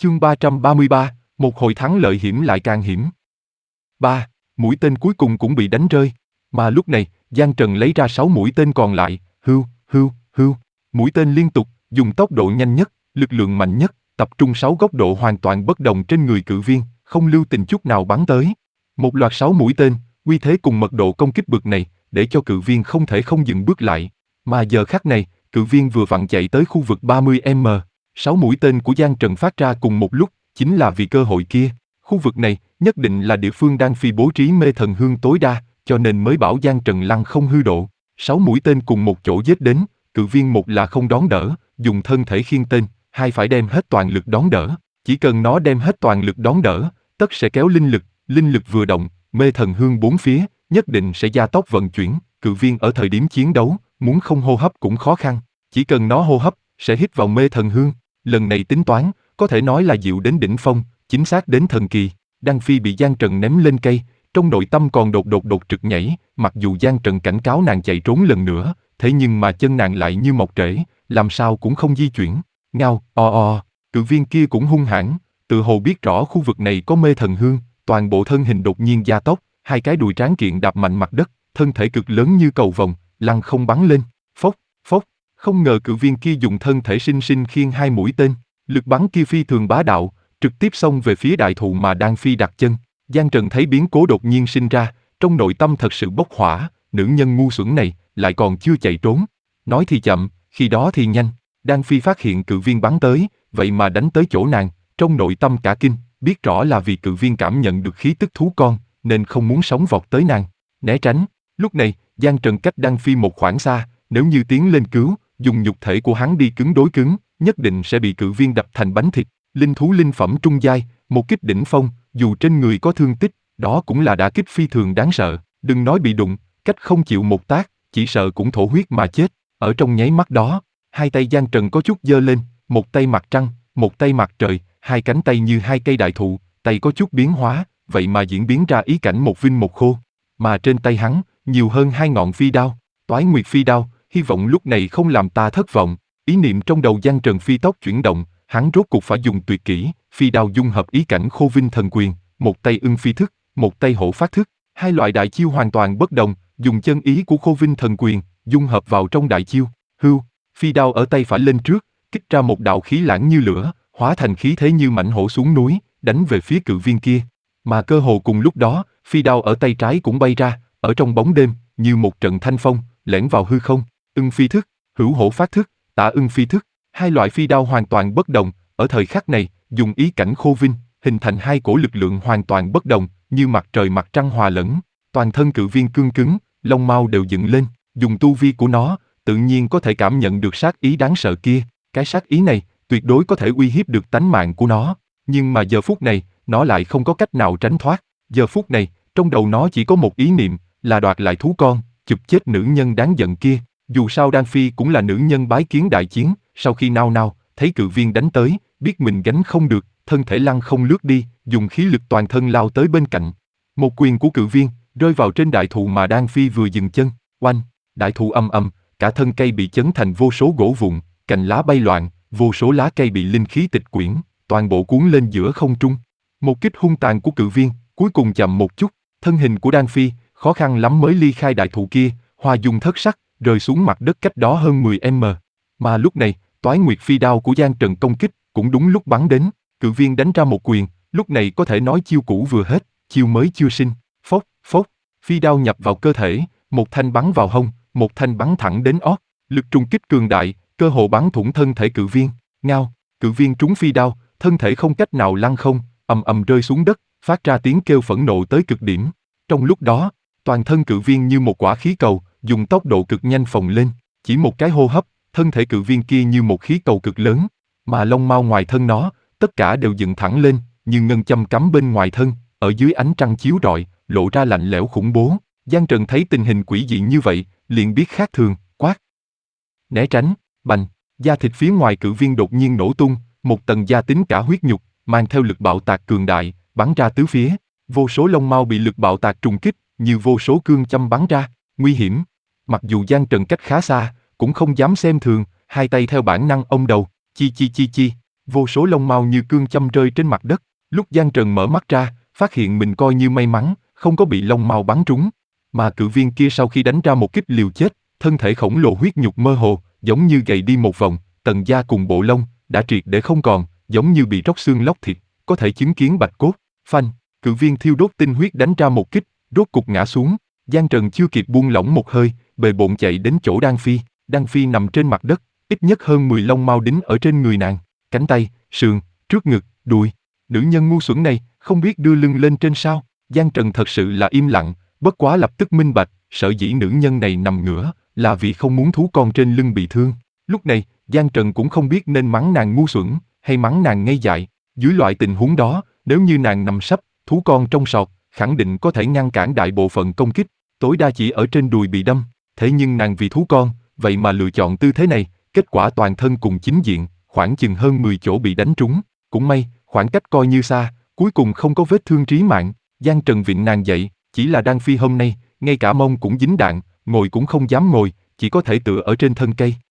Chương 333, một hồi thắng lợi hiểm lại càng hiểm. 3. Mũi tên cuối cùng cũng bị đánh rơi. Mà lúc này, Giang Trần lấy ra 6 mũi tên còn lại, hưu, hưu, hưu. Mũi tên liên tục, dùng tốc độ nhanh nhất, lực lượng mạnh nhất, tập trung 6 góc độ hoàn toàn bất đồng trên người cự viên, không lưu tình chút nào bắn tới. Một loạt 6 mũi tên, uy thế cùng mật độ công kích bực này, để cho cự viên không thể không dừng bước lại. Mà giờ khắc này, cự viên vừa vặn chạy tới khu vực 30m. 6 mũi tên của Giang Trần phát ra cùng một lúc, chính là vì cơ hội kia. Khu vực này, nhất định là địa phương Đan Phi bố trí mê thần hương tối đa, cho nên mới bảo Giang Trần lăng không hư độ. 6 mũi tên cùng một chỗ giết đến, cự viên một là không đón đỡ, dùng thân thể khiêng tên, hai phải đem hết toàn lực đón đỡ. Chỉ cần nó đem hết toàn lực đón đỡ, tất sẽ kéo linh lực vừa động, mê thần hương bốn phía, nhất định sẽ gia tốc vận chuyển. Cự viên ở thời điểm chiến đấu, muốn không hô hấp cũng khó khăn, chỉ cần nó hô hấp, sẽ hít vào mê thần hương. Lần này tính toán, có thể nói là diệu đến đỉnh phong, chính xác đến thần kỳ. Đan Phi bị Giang Trần ném lên cây, trong nội tâm còn đột trực nhảy, mặc dù Giang Trần cảnh cáo nàng chạy trốn lần nữa, thế nhưng mà chân nàng lại như mọc rễ, làm sao cũng không di chuyển. Ngao, cự viên kia cũng hung hãn, tự hồ biết rõ khu vực này có mê thần hương, toàn bộ thân hình đột nhiên gia tốc, hai cái đùi tráng kiện đạp mạnh mặt đất, thân thể cực lớn như cầu vồng, lăng không bắn lên, phốc, phốc. Không ngờ cự viên kia dùng thân thể sinh sinh khiêng 2 mũi tên, lực bắn kia phi thường bá đạo, trực tiếp xông về phía đại thụ mà Đan Phi đặt chân. Giang Trần thấy biến cố đột nhiên sinh ra, trong nội tâm thật sự bốc hỏa, nữ nhân ngu xuẩn này lại còn chưa chạy trốn. Nói thì chậm, khi đó thì nhanh. Đan Phi phát hiện cự viên bắn tới, vậy mà đánh tới chỗ nàng, trong nội tâm cả kinh, biết rõ là vì cự viên cảm nhận được khí tức thú con, nên không muốn sống vọt tới nàng, né tránh. Lúc này, Giang Trần cách Đan Phi một khoảng xa, nếu như tiến lên cứu, dùng nhục thể của hắn đi cứng đối cứng, nhất định sẽ bị cự viên đập thành bánh thịt. Linh thú linh phẩm trung giai, một kích đỉnh phong, dù trên người có thương tích, đó cũng là đả kích phi thường đáng sợ. Đừng nói bị đụng, cách không chịu một tác, chỉ sợ cũng thổ huyết mà chết. Ở trong nháy mắt đó, hai tay Giang Trần có chút giơ lên, một tay mặt trăng, một tay mặt trời, hai cánh tay như hai cây đại thụ, tay có chút biến hóa, vậy mà diễn biến ra ý cảnh một vinh một khô. Mà trên tay hắn, nhiều hơn 2 ngọn phi đao, Toái Nguyệt phi đao, hy vọng lúc này không làm ta thất vọng. Ý niệm trong đầu Giang Trần phi tốc chuyển động, hắn rốt cuộc phải dùng tuyệt kỹ, phi đao dung hợp ý cảnh Khô Vinh thần quyền, một tay ưng phi thức, một tay hổ phát thức, hai loại đại chiêu hoàn toàn bất đồng, dùng chân ý của Khô Vinh thần quyền, dung hợp vào trong đại chiêu. Hưu, phi đao ở tay phải lên trước, kích ra một đạo khí lãng như lửa, hóa thành khí thế như mãnh hổ xuống núi, đánh về phía cự viên kia. Mà cơ hồ cùng lúc đó, phi đao ở tay trái cũng bay ra, ở trong bóng đêm, như một trận thanh phong, lẻn vào hư không. Ưng phi thức, hữu hổ phát thức, tả ưng phi thức, hai loại phi đao hoàn toàn bất đồng, ở thời khắc này, dùng ý cảnh Khô Vinh, hình thành hai cổ lực lượng hoàn toàn bất đồng, như mặt trời mặt trăng hòa lẫn. Toàn thân cự viên cương cứng, lông mao đều dựng lên, dùng tu vi của nó, tự nhiên có thể cảm nhận được sát ý đáng sợ kia. Cái sát ý này, tuyệt đối có thể uy hiếp được tánh mạng của nó. Nhưng mà giờ phút này, nó lại không có cách nào tránh thoát. Giờ phút này, trong đầu nó chỉ có một ý niệm, là đoạt lại thú con, chụp chết nữ nhân đáng giận kia. Dù sao Đan Phi cũng là nữ nhân bái kiến đại chiến, sau khi nao, thấy cự viên đánh tới, biết mình gánh không được, thân thể lăng không lướt đi, dùng khí lực toàn thân lao tới bên cạnh. Một quyền của cự viên, rơi vào trên đại thụ mà Đan Phi vừa dừng chân, oanh, đại thụ ầm ầm, cả thân cây bị chấn thành vô số gỗ vụn, cành lá bay loạn, vô số lá cây bị linh khí tịch quyển, toàn bộ cuốn lên giữa không trung. Một kích hung tàn của cự viên, cuối cùng chậm một chút, thân hình của Đan Phi, khó khăn lắm mới ly khai đại thụ kia, hoa dung thất sắc, rơi xuống mặt đất cách đó hơn 10m. Mà lúc này, Toái Nguyệt phi đao của Giang Trần công kích, cũng đúng lúc bắn đến, cự viên đánh ra một quyền, lúc này có thể nói chiêu cũ vừa hết, chiêu mới chưa sinh, phốc, phốc, phi đao nhập vào cơ thể, một thanh bắn vào hông, một thanh bắn thẳng đến ót, lực trùng kích cường đại, cơ hồ bắn thủng thân thể cự viên. Ngao, cự viên trúng phi đao, thân thể không cách nào lăn không, ầm ầm rơi xuống đất, phát ra tiếng kêu phẫn nộ tới cực điểm. Trong lúc đó, toàn thân cự viên như một quả khí cầu, dùng tốc độ cực nhanh phồng lên, chỉ một cái hô hấp, thân thể cự viên kia như một khí cầu cực lớn, mà lông mao ngoài thân nó, tất cả đều dựng thẳng lên, như ngân châm cắm bên ngoài thân, ở dưới ánh trăng chiếu rọi, lộ ra lạnh lẽo khủng bố. Giang Trần thấy tình hình quỷ dị như vậy, liền biết khác thường, quát. Né tránh, bành, da thịt phía ngoài cự viên đột nhiên nổ tung, một tầng da tính cả huyết nhục, mang theo lực bạo tạc cường đại, bắn ra tứ phía, vô số lông mao bị lực bạo tạc trùng kích, như vô số cương châm bắn ra, nguy hiểm. Mặc dù Giang Trần cách khá xa, cũng không dám xem thường, hai tay theo bản năng ôm đầu, chi chi chi chi, vô số lông mao như cương châm rơi trên mặt đất. Lúc Giang Trần mở mắt ra, phát hiện mình coi như may mắn, không có bị lông mao bắn trúng. Mà cự viên kia sau khi đánh ra một kích liều chết, thân thể khổng lồ huyết nhục mơ hồ, giống như gầy đi một vòng, tầng da cùng bộ lông đã triệt để không còn, giống như bị róc xương lóc thịt, có thể chứng kiến bạch cốt. Phanh, cự viên thiêu đốt tinh huyết đánh ra một kích, rốt cục ngã xuống. Giang Trần chưa kịp buông lỏng một hơi, bề bộn chạy đến chỗ Đan Phi. Đan Phi nằm trên mặt đất, ít nhất hơn 10 lông mao đính ở trên người nàng, cánh tay, sườn, trước ngực, đùi. Nữ nhân ngu xuẩn này, không biết đưa lưng lên trên sao? Giang Trần thật sự là im lặng, bất quá lập tức minh bạch, sở dĩ nữ nhân này nằm ngửa, là vì không muốn thú con trên lưng bị thương. Lúc này, Giang Trần cũng không biết nên mắng nàng ngu xuẩn, hay mắng nàng ngây dại. Dưới loại tình huống đó, nếu như nàng nằm sấp, thú con trong sọt, khẳng định có thể ngăn cản đại bộ phận công kích, tối đa chỉ ở trên đùi bị đâm. Thế nhưng nàng vì thú con, vậy mà lựa chọn tư thế này, kết quả toàn thân cùng chính diện, khoảng chừng hơn 10 chỗ bị đánh trúng. Cũng may, khoảng cách coi như xa, cuối cùng không có vết thương trí mạng. Giang Trần vịn nàng dậy, chỉ là Đan Phi hôm nay, ngay cả mông cũng dính đạn, ngồi cũng không dám ngồi, chỉ có thể tựa ở trên thân cây.